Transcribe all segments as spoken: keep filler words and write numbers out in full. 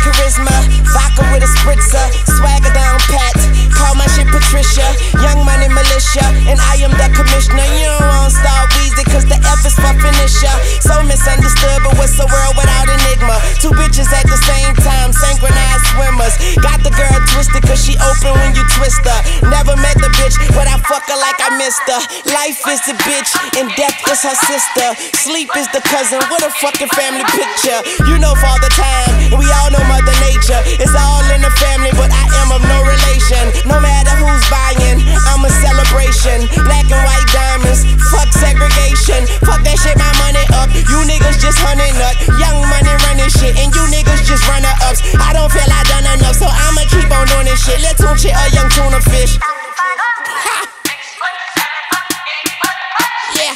charisma, vodka with a spritzer, swagger down pat. Call my shit Patricia, Young Money Militia, and I am the commissioner. You don't want Star Weezy, cause the F is for finisher. So misunderstood, but what's a world without enigma? Two bitches at the same time, synchronized swimmers. Got the girl twisted, cause she open when you twist her. Never met the bitch, but I fuck her like I missed her. Life is the bitch, and death is her sister. Sleep is the cousin, what a fucking family picture. You know Father Time, and we all know Mother Nature. It's all in the family, but I am of no relation. No matter who's buying, I'm a celebration. Black and white diamonds, fuck segregation. Fuck that shit, my money up. You niggas just hunting nut. Young Money running shit, and you niggas just runner ups. I don't feel I done enough, so I'ma keep on doing this shit. Let's tune shit a young tuna fish. Ha. Yeah.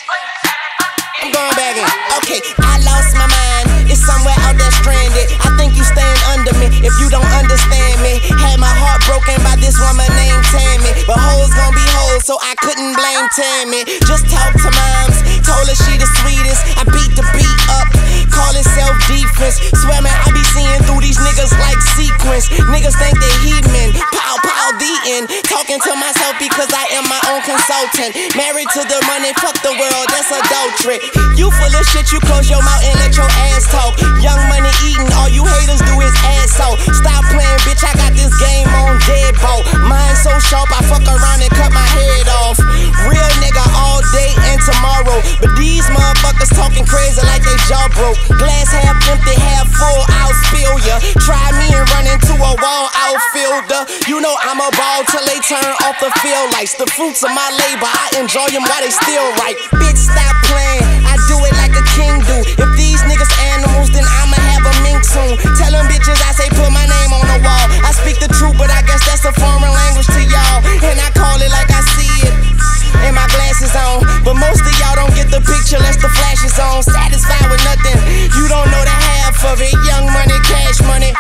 I'm going back in. Okay, I lost my mind. It's somewhere out there stranded. I think you staying under me if you don't understand me. Had my heart broken by this woman named Tammy, but hoes gon' be hoes, so I couldn't blame Tammy. Just talk to moms, told her she the sweetest. I beat the beat up, call it self-defense. Swear man, I be seeing through these niggas like sequence. Niggas think they heathen, pow pow the end. Talking to myself because I am my own consultant. Married to the money, fuck the world, that's adultery. You full of shit, you close your mouth and let your ass talk. Young Money eating, all you haters do is ass out. Stop playing, bitch, I got this game on deadbolt. Mine so sharp, I fuck around and cut my head off. Real nigga all day and tomorrow, but these motherfuckers talking crazy like they jaw broke. Glass half empty, half full, I'll spill ya. Try me and run into a wall outfielder. You know I'm a ball till they turn off the field lights. The fruits of my labor, I enjoy them while they still right. Bitch, stop playing, I do it like a king do. If these niggas animals, then I'ma have a mink soon. Tell them bitches I say put my name on the wall. I speak the truth, but I guess that's a foreign language to y'all, and I call it like I see it. And my glasses on, but most of y'all don't get the picture unless the flash is on. Satisfied with nothing, you don't know the half of it. Young Money, cash money.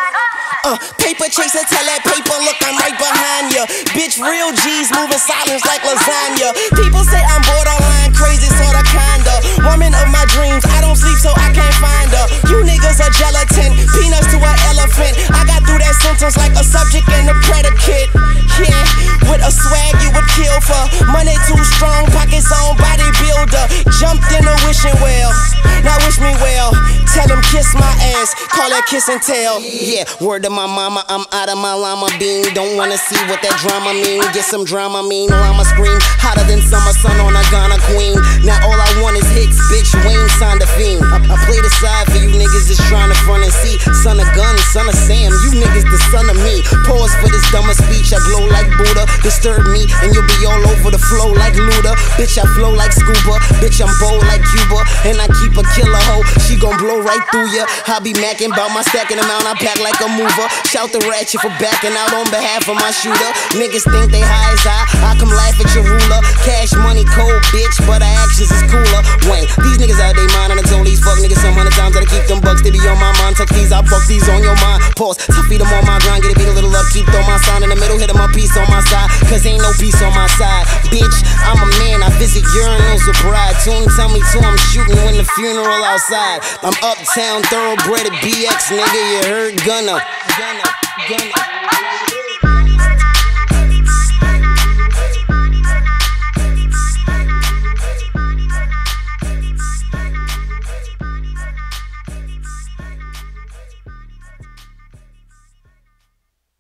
Uh, paper chaser, tell that paper, look, I'm right behind ya. Bitch, real G's moving silence like lasagna. People say I'm borderline crazy, sorta kinda. Woman of my dreams, I don't sleep so I can't find her. You niggas are gelatin, peanuts to an elephant. I got through that sentence like a subject and a predicate. Yeah, with a swag you would kill for. Money too strong, pockets on bodybuilder. Jumped in a wishing well, now wish me well. Tell them kiss my ass, call that kiss and tell. Yeah, word to my mama, I'm out of my llama bean. Don't wanna see what that drama mean. Get some drama mean, llama scream hotter than summer sun on a Ghana queen. Now all I want is hits, bitch, Wayne signed a fiend. I, I play the side for you niggas just trying to front and see. Son of gun, son of Sam, you niggas the son of me. Pause for this dumber speech, I glow like Buddha. Disturb me and you'll be all over the flow like Luda. Bitch, I flow like scuba, bitch, I'm bold like Cuba. And I keep a killer hoe, she gon' blow right through ya. I be macking bout my stacking amount, I pack like a mover. Shout the ratchet for backing out on behalf of my shooter. Niggas think they high as I, I come laugh at your ruler. Cash money cold, bitch, but our actions is cooler. Wayne, these niggas out they mind, and I told these fuck niggas some hundred times that I keep them bucks, they be on my mind. Tuck these, I fuck these on your mind. Pause, tough feed them on my grind, get a beat a little up, keep throw my sign in the middle, hit them my piece on my side, cause ain't no peace on my side. Bitch, I'm a man, I visit urinals with bride. Tune tell me too, I'm shooting when the funeral outside. I'm uptown, thoroughbred at B X, nigga, you heard Gunna. Gunna, Gunna.